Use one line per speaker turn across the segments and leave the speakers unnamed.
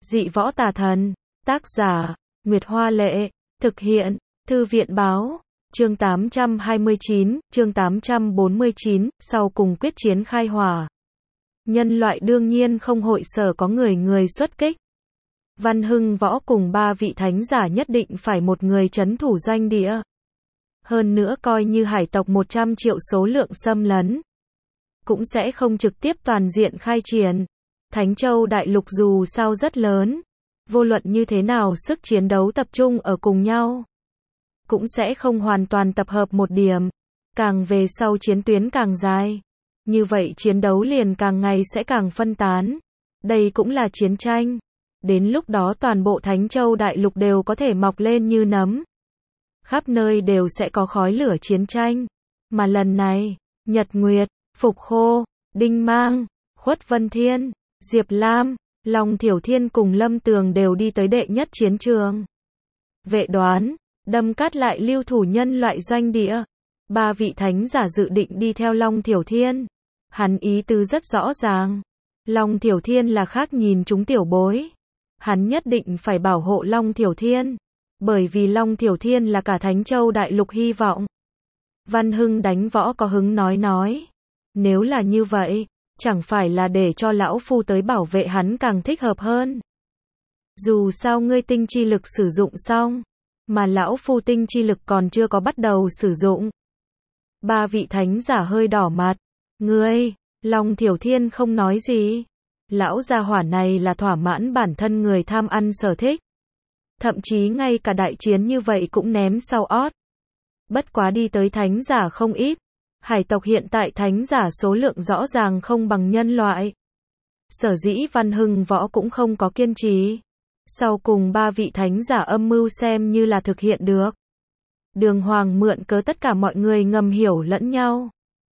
Dị võ tà thần. Tác giả, Nguyệt Hoa Lệ. Thực hiện, Thư viện Báo. Chương 829, chương 849, sau cùng quyết chiến khai hỏa. Nhân loại đương nhiên không hội sở có người xuất kích. Văn Hưng Võ cùng 3 vị thánh giả nhất định phải một người trấn thủ doanh địa. Hơn nữa coi như hải tộc 100 triệu số lượng xâm lấn, cũng sẽ không trực tiếp toàn diện khai triển. Thánh Châu Đại Lục dù sao rất lớn, vô luận như thế nào sức chiến đấu tập trung ở cùng nhau, cũng sẽ không hoàn toàn tập hợp một điểm. Càng về sau chiến tuyến càng dài, như vậy chiến đấu liền càng ngày sẽ càng phân tán. Đây cũng là chiến tranh. Đến lúc đó toàn bộ Thánh Châu Đại Lục đều có thể mọc lên như nấm. Khắp nơi đều sẽ có khói lửa chiến tranh. Mà lần này, Nhật Nguyệt, Phục Khô, Đinh Mang, Khuất Vân Thiên, Diệp Lam, Long Thiểu Thiên cùng Lâm Tường đều đi tới đệ nhất chiến trường. Vệ Đoán, Đâm Cát lại lưu thủ nhân loại doanh địa. 3 vị thánh giả dự định đi theo Long Thiểu Thiên. Hắn ý tứ rất rõ ràng. Long Thiểu Thiên là khác nhìn chúng tiểu bối. Hắn nhất định phải bảo hộ Long Thiểu Thiên. Bởi vì Long Thiểu Thiên là cả Thánh Châu Đại Lục hy vọng. Văn Hưng Đánh Võ có hứng nói. Nếu là như vậy, chẳng phải là để cho lão phu tới bảo vệ hắn càng thích hợp hơn. Dù sao ngươi tinh chi lực sử dụng xong, mà lão phu tinh chi lực còn chưa có bắt đầu sử dụng. 3 vị thánh giả hơi đỏ mặt. Ngươi, Long Thiểu Thiên không nói gì. Lão gia hỏa này là thỏa mãn bản thân người tham ăn sở thích. Thậm chí ngay cả đại chiến như vậy cũng ném sau ót. Bất quá đi tới thánh giả không ít. Hải tộc hiện tại thánh giả số lượng rõ ràng không bằng nhân loại. Sở dĩ Văn Hưng Võ cũng không có kiên trì. Sau cùng 3 vị thánh giả âm mưu xem như là thực hiện được. Đường Hoàng mượn cớ tất cả mọi người ngầm hiểu lẫn nhau.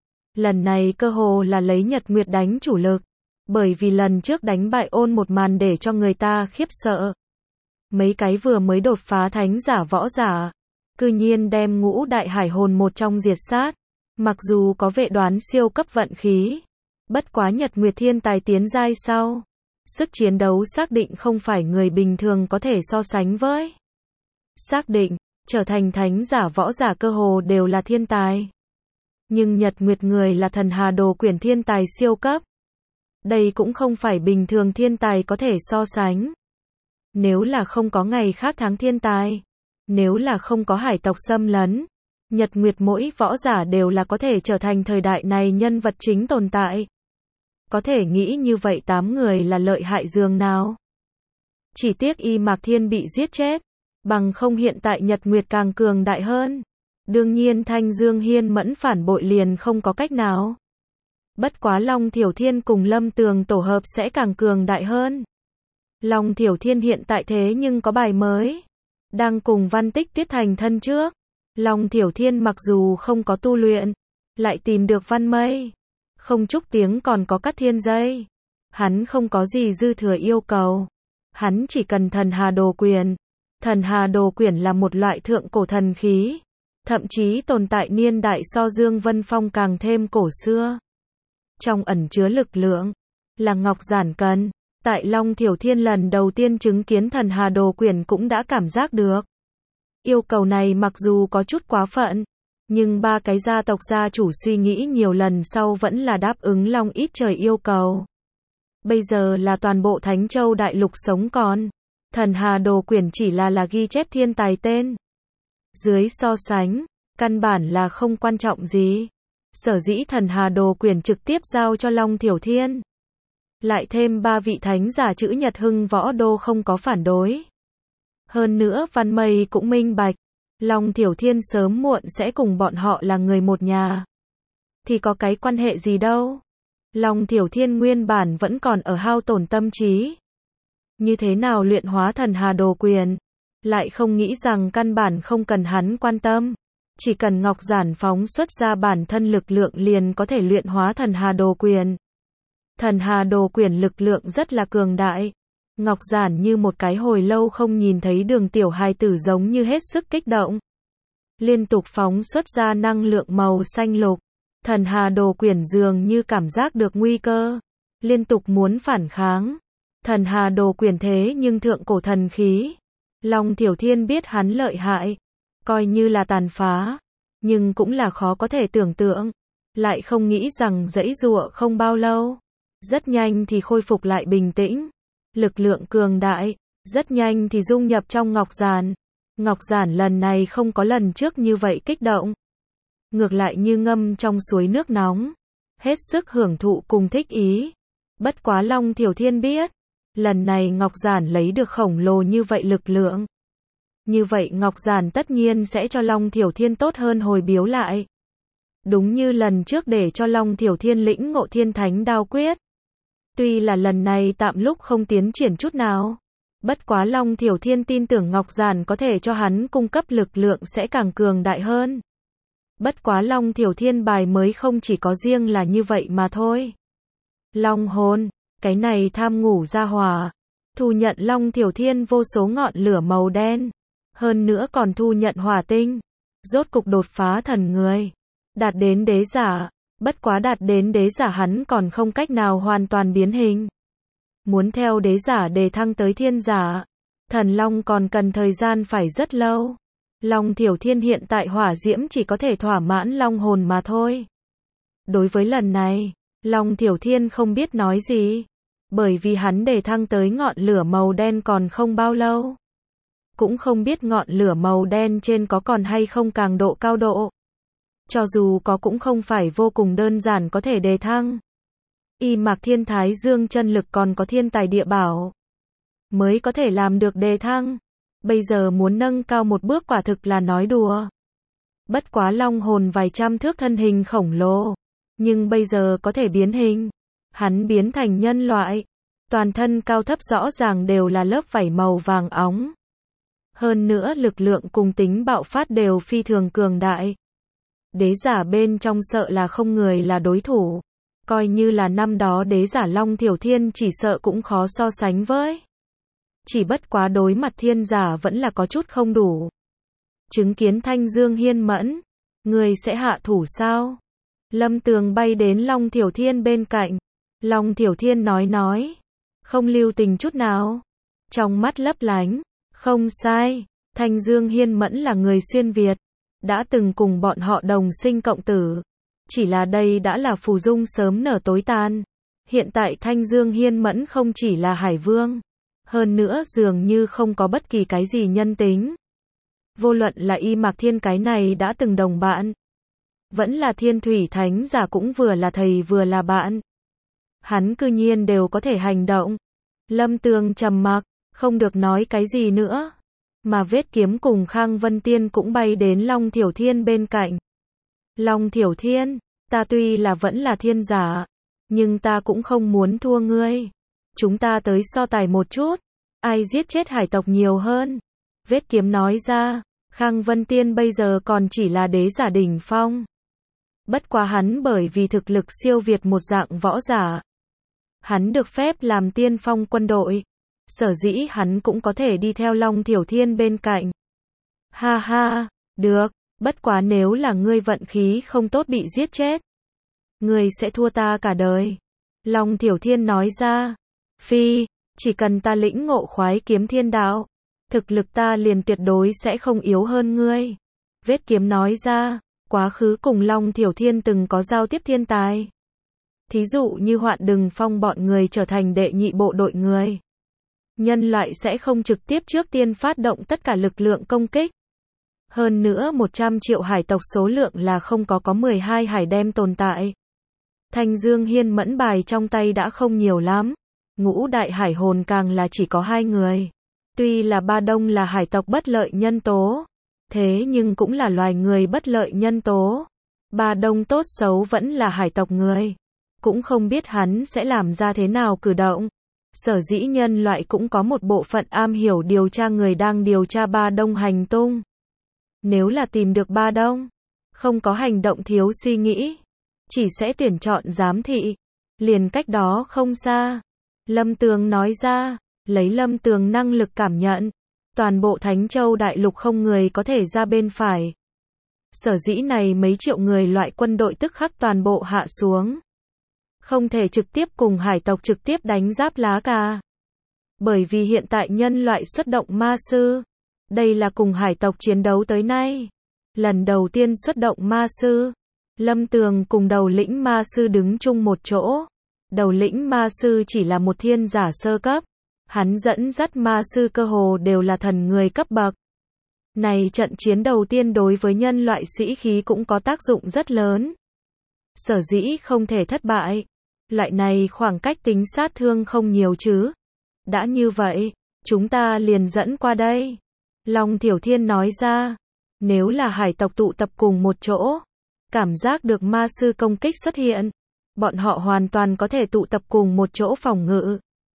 Lần này cơ hồ là lấy Nhật Nguyệt đánh chủ lực. Bởi vì lần trước đánh bại ôn một màn để cho người ta khiếp sợ. Mấy cái vừa mới đột phá thánh giả võ giả, cư nhiên đem Ngũ Đại Hải Hồn một trong diệt sát. Mặc dù có Vệ Đoán siêu cấp vận khí, bất quá Nhật Nguyệt thiên tài tiến giai sau, sức chiến đấu xác định không phải người bình thường có thể so sánh với. Xác định, trở thành thánh giả võ giả cơ hồ đều là thiên tài. Nhưng Nhật Nguyệt người là Thần Hà Đồ Quyển thiên tài siêu cấp. Đây cũng không phải bình thường thiên tài có thể so sánh. Nếu là không có ngày khác tháng thiên tài, nếu là không có hải tộc xâm lấn, Nhật Nguyệt mỗi võ giả đều là có thể trở thành thời đại này nhân vật chính tồn tại. Có thể nghĩ như vậy 8 người là lợi hại dường nào. Chỉ tiếc Y Mạc Thiên bị giết chết, bằng không hiện tại Nhật Nguyệt càng cường đại hơn. Đương nhiên Thanh Dương Hiên Mẫn phản bội liền không có cách nào. Bất quá Long Thiểu Thiên cùng Lâm Tường tổ hợp sẽ càng cường đại hơn. Long Thiểu Thiên hiện tại thế nhưng có bài mới. Đang cùng Văn Tích Tuyết thành thân trước. Long Thiểu Thiên mặc dù không có tu luyện, lại tìm được Văn Mây. Không chúc tiếng còn có Cát Thiên Dây. Hắn không có gì dư thừa yêu cầu. Hắn chỉ cần Thần Hà Đồ Quyển. Thần Hà Đồ Quyển là một loại thượng cổ thần khí. Thậm chí tồn tại niên đại so Dương Vân Phong càng thêm cổ xưa. Trong ẩn chứa lực lượng, là Ngọc Giản cần. Tại Long Thiểu Thiên lần đầu tiên chứng kiến Thần Hà Đồ Quyển cũng đã cảm giác được. Yêu cầu này mặc dù có chút quá phận, nhưng 3 cái gia tộc gia chủ suy nghĩ nhiều lần sau vẫn là đáp ứng Long Ít Trời yêu cầu. Bây giờ là toàn bộ Thánh Châu Đại Lục sống còn. Thần Hà Đồ Quyển chỉ là ghi chép thiên tài tên. Dưới so sánh, căn bản là không quan trọng gì. Sở dĩ Thần Hà Đồ Quyển trực tiếp giao cho Long Thiểu Thiên. Lại thêm 3 vị thánh giả chữ Nhật Hưng Võ Đô không có phản đối. Hơn nữa Văn Mây cũng minh bạch. Long Thiểu Thiên sớm muộn sẽ cùng bọn họ là người một nhà. Thì có cái quan hệ gì đâu. Long Thiểu Thiên nguyên bản vẫn còn ở hao tổn tâm trí. Như thế nào luyện hóa Thần Hà Đồ Quyển. Lại không nghĩ rằng căn bản không cần hắn quan tâm. Chỉ cần Ngọc Giản phóng xuất ra bản thân lực lượng liền có thể luyện hóa Thần Hà Đồ Quyển. Thần Hà Đồ Quyển lực lượng rất là cường đại. Ngọc Giản như một cái hồi lâu không nhìn thấy đường tiểu hài tử giống như hết sức kích động. Liên tục phóng xuất ra năng lượng màu xanh lục. Thần Hà Đồ Quyển dường như cảm giác được nguy cơ. Liên tục muốn phản kháng. Thần Hà Đồ Quyển thế nhưng thượng cổ thần khí. Long Thiểu Thiên biết hắn lợi hại, coi như là tàn phá, nhưng cũng là khó có thể tưởng tượng. Lại không nghĩ rằng giãy giụa không bao lâu, rất nhanh thì khôi phục lại bình tĩnh. Lực lượng cường đại, rất nhanh thì dung nhập trong ngọc giản. Ngọc giản lần này không có lần trước như vậy kích động. Ngược lại như ngâm trong suối nước nóng. Hết sức hưởng thụ cùng thích ý. Bất quá Long Thiểu Thiên biết, lần này ngọc giản lấy được khổng lồ như vậy lực lượng. Như vậy ngọc giản tất nhiên sẽ cho Long Thiểu Thiên tốt hơn hồi biếu lại. Đúng như lần trước để cho Long Thiểu Thiên lĩnh ngộ Thiên Thánh Đao Quyết. Tuy là lần này tạm lúc không tiến triển chút nào. Bất quá Long Thiểu Thiên tin tưởng ngọc giản có thể cho hắn cung cấp lực lượng sẽ càng cường đại hơn. Bất quá Long Thiểu Thiên bài mới không chỉ có riêng là như vậy mà thôi. Long hồn, cái này tham ngủ ra hỏa. Thu nhận Long Thiểu Thiên vô số ngọn lửa màu đen. Hơn nữa còn thu nhận hỏa tinh. Rốt cục đột phá thần người. Đạt đến đế giả. Bất quá đạt đến đế giả hắn còn không cách nào hoàn toàn biến hình. Muốn theo đế giả đề thăng tới thiên giả. Thần Long còn cần thời gian phải rất lâu. Long Thiểu Thiên hiện tại hỏa diễm chỉ có thể thỏa mãn long hồn mà thôi. Đối với lần này, Long Thiểu Thiên không biết nói gì. Bởi vì hắn đề thăng tới ngọn lửa màu đen còn không bao lâu. Cũng không biết ngọn lửa màu đen trên có còn hay không càng độ cao độ. Cho dù có cũng không phải vô cùng đơn giản có thể đề thăng. Y Mạc Thiên Thái Dương chân lực còn có thiên tài địa bảo. Mới có thể làm được đề thăng. Bây giờ muốn nâng cao một bước quả thực là nói đùa. Bất quá long hồn vài trăm thước thân hình khổng lồ. Nhưng bây giờ có thể biến hình. Hắn biến thành nhân loại. Toàn thân cao thấp rõ ràng đều là lớp vảy màu vàng óng. Hơn nữa lực lượng cùng tính bạo phát đều phi thường cường đại. Đế giả bên trong sợ là không người là đối thủ. Coi như là năm đó đế giả Long Thiểu Thiên chỉ sợ cũng khó so sánh với. Chỉ bất quá đối mặt thiên giả vẫn là có chút không đủ. Chứng kiến Thanh Dương Hiên Mẫn. Người sẽ hạ thủ sao? Lâm Tường bay đến Long Thiểu Thiên bên cạnh. Long Thiểu Thiên nói. Không lưu tình chút nào. Trong mắt lấp lánh. Không sai. Thanh Dương Hiên Mẫn là người xuyên Việt. Đã từng cùng bọn họ đồng sinh cộng tử. Chỉ là đây đã là phù dung sớm nở tối tan. Hiện tại Thanh Dương Hiên Mẫn không chỉ là Hải Vương. Hơn nữa dường như không có bất kỳ cái gì nhân tính. Vô luận là Y Mạc Thiên cái này đã từng đồng bạn. Vẫn là Thiên Thủy Thánh giả cũng vừa là thầy vừa là bạn. Hắn cư nhiên đều có thể hành động. Lâm Tường trầm mặc, không được nói cái gì nữa. Mà Vết Kiếm cùng Khang Vân Tiên cũng bay đến Long Thiểu Thiên bên cạnh. Long Thiểu Thiên, ta tuy là vẫn là thiên giả, nhưng ta cũng không muốn thua ngươi. Chúng ta tới so tài một chút, ai giết chết hải tộc nhiều hơn. Vết Kiếm nói ra, Khang Vân Tiên bây giờ còn chỉ là đế giả đỉnh phong. Bất quá hắn bởi vì thực lực siêu việt một dạng võ giả. Hắn được phép làm tiên phong quân đội. Sở dĩ hắn cũng có thể đi theo Long Thiểu Thiên bên cạnh. Ha ha, được, bất quá nếu là ngươi vận khí không tốt bị giết chết. Ngươi sẽ thua ta cả đời. Long Thiểu Thiên nói ra. Phi, chỉ cần ta lĩnh ngộ khoái kiếm thiên đạo. Thực lực ta liền tuyệt đối sẽ không yếu hơn ngươi. Vết Kiếm nói ra. Quá khứ cùng Long Thiểu Thiên từng có giao tiếp thiên tài. Thí dụ như Hoạn Đừng Phong bọn người trở thành đệ nhị bộ đội người. Nhân loại sẽ không trực tiếp trước tiên phát động tất cả lực lượng công kích. Hơn nữa 100 triệu hải tộc số lượng là không có 12 hải đem tồn tại. Thanh Dương Hiên Mẫn bài trong tay đã không nhiều lắm. Ngũ đại hải hồn càng là chỉ có 2 người. Tuy là Ba Đông là hải tộc bất lợi nhân tố. Thế nhưng cũng là loài người bất lợi nhân tố. Ba Đông tốt xấu vẫn là hải tộc người. Cũng không biết hắn sẽ làm ra thế nào cử động. Sở dĩ nhân loại cũng có một bộ phận am hiểu điều tra người đang điều tra Ba Đông hành tung. Nếu là tìm được Ba Đông, không có hành động thiếu suy nghĩ, chỉ sẽ tuyển chọn giám thị. Liền cách đó không xa. Lâm Tường nói ra, lấy Lâm Tường năng lực cảm nhận. Toàn bộ Thánh Châu Đại Lục không người có thể ra bên phải. Sở dĩ này mấy triệu người loại quân đội tức khắc toàn bộ hạ xuống. Không thể trực tiếp cùng hải tộc trực tiếp đánh giáp lá cà. Bởi vì hiện tại nhân loại xuất động ma sư. Đây là cùng hải tộc chiến đấu tới nay. Lần đầu tiên xuất động ma sư. Lâm Tường cùng đầu lĩnh ma sư đứng chung một chỗ. Đầu lĩnh ma sư chỉ là một thiên giả sơ cấp. Hắn dẫn dắt ma sư cơ hồ đều là thần người cấp bậc. Này trận chiến đầu tiên đối với nhân loại sĩ khí cũng có tác dụng rất lớn. Sở dĩ không thể thất bại. Loại này khoảng cách tính sát thương không nhiều chứ. Đã như vậy, chúng ta liền dẫn qua đây. Long Thiểu Thiên nói ra. Nếu là hải tộc tụ tập cùng một chỗ, cảm giác được ma sư công kích xuất hiện, bọn họ hoàn toàn có thể tụ tập cùng một chỗ phòng ngự.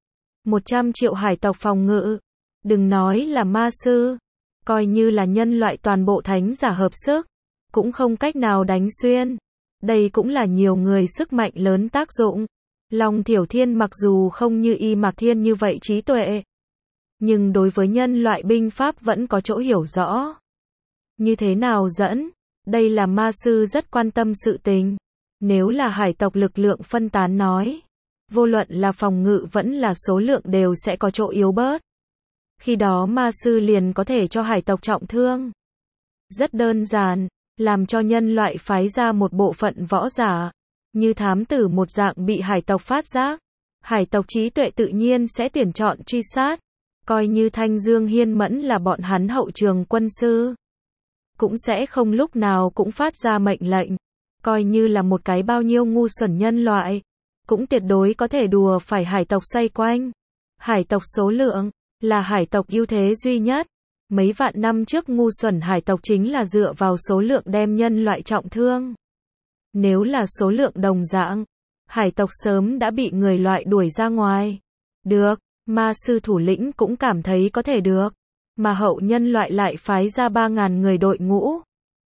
100 triệu hải tộc phòng ngự. Đừng nói là ma sư. Coi như là nhân loại toàn bộ thánh giả hợp sức, cũng không cách nào đánh xuyên. Đây cũng là nhiều người sức mạnh lớn tác dụng. Long Thiểu Thiên mặc dù không như Y Mạc Thiên như vậy trí tuệ, nhưng đối với nhân loại binh pháp vẫn có chỗ hiểu rõ. Như thế nào dẫn? Đây là ma sư rất quan tâm sự tình. Nếu là hải tộc lực lượng phân tán nói, vô luận là phòng ngự vẫn là số lượng đều sẽ có chỗ yếu bớt. Khi đó ma sư liền có thể cho hải tộc trọng thương. Rất đơn giản, làm cho nhân loại phái ra một bộ phận võ giả, như thám tử một dạng bị hải tộc phát giác. Hải tộc trí tuệ tự nhiên sẽ tuyển chọn truy sát. Coi như Thanh Dương Hiên Mẫn là bọn hắn hậu trường quân sư, cũng sẽ không lúc nào cũng phát ra mệnh lệnh. Coi như là một cái bao nhiêu ngu xuẩn nhân loại, cũng tuyệt đối có thể đùa phải hải tộc xoay quanh. Hải tộc số lượng là hải tộc ưu thế duy nhất. Mấy vạn năm trước ngu xuẩn hải tộc chính là dựa vào số lượng đem nhân loại trọng thương. Nếu là số lượng đồng dạng, hải tộc sớm đã bị người loại đuổi ra ngoài. Được, ma sư thủ lĩnh cũng cảm thấy có thể được. Mà hậu nhân loại lại phái ra 3.000 người đội ngũ.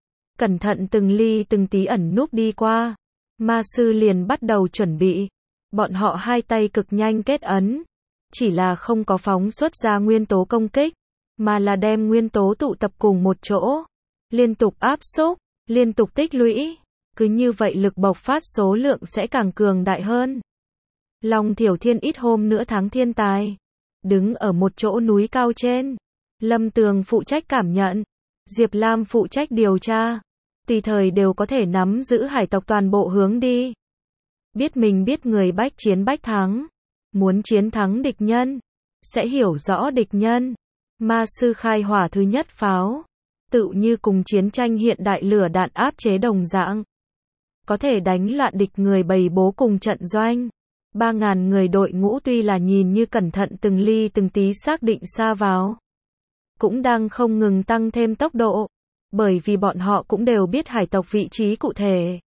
Cẩn thận từng ly từng tí ẩn núp đi qua. Ma sư liền bắt đầu chuẩn bị. Bọn họ hai tay cực nhanh kết ấn. Chỉ là không có phóng xuất ra nguyên tố công kích, mà là đem nguyên tố tụ tập cùng một chỗ. Liên tục áp xúc, liên tục tích lũy. Cứ như vậy lực bộc phát số lượng sẽ càng cường đại hơn. Long Thiểu Thiên ít hôm nữa thắng thiên tài. Đứng ở một chỗ núi cao trên. Lâm Tường phụ trách cảm nhận. Diệp Lam phụ trách điều tra. Tùy thời đều có thể nắm giữ hải tộc toàn bộ hướng đi. Biết mình biết người bách chiến bách thắng. Muốn chiến thắng địch nhân, sẽ hiểu rõ địch nhân. Ma sư khai hỏa thứ nhất pháo. Tự như cùng chiến tranh hiện đại lửa đạn áp chế đồng dạng. Có thể đánh loạn địch người bầy bố cùng trận doanh. 3.000 người đội ngũ tuy là nhìn như cẩn thận từng ly từng tí xác định xa vào, cũng đang không ngừng tăng thêm tốc độ. Bởi vì bọn họ cũng đều biết hải tộc vị trí cụ thể.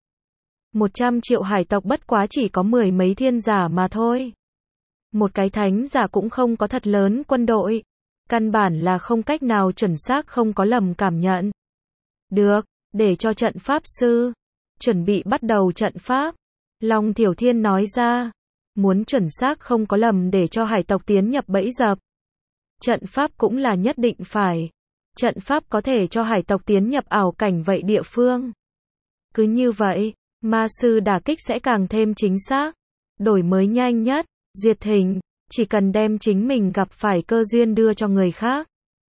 100 triệu hải tộc bất quá chỉ có 10 mấy thiên giả mà thôi. Một cái thánh giả cũng không có thật lớn quân đội. Căn bản là không cách nào chuẩn xác không có lầm cảm nhận. Được, để cho trận pháp sư chuẩn bị bắt đầu trận pháp. Long Thiểu Thiên nói ra. Muốn chuẩn xác không có lầm để cho hải tộc tiến nhập bẫy dập. Trận pháp cũng là nhất định phải. Trận pháp có thể cho hải tộc tiến nhập ảo cảnh vậy địa phương. Cứ như vậy, ma sư đả kích sẽ càng thêm chính xác. Đổi mới nhanh nhất, duyệt hình, chỉ cần đem chính mình gặp phải cơ duyên đưa cho người khác,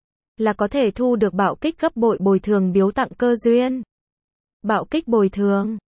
là có thể thu được bạo kích gấp bội bồi thường biếu tặng cơ duyên. Bạo kích bồi thường,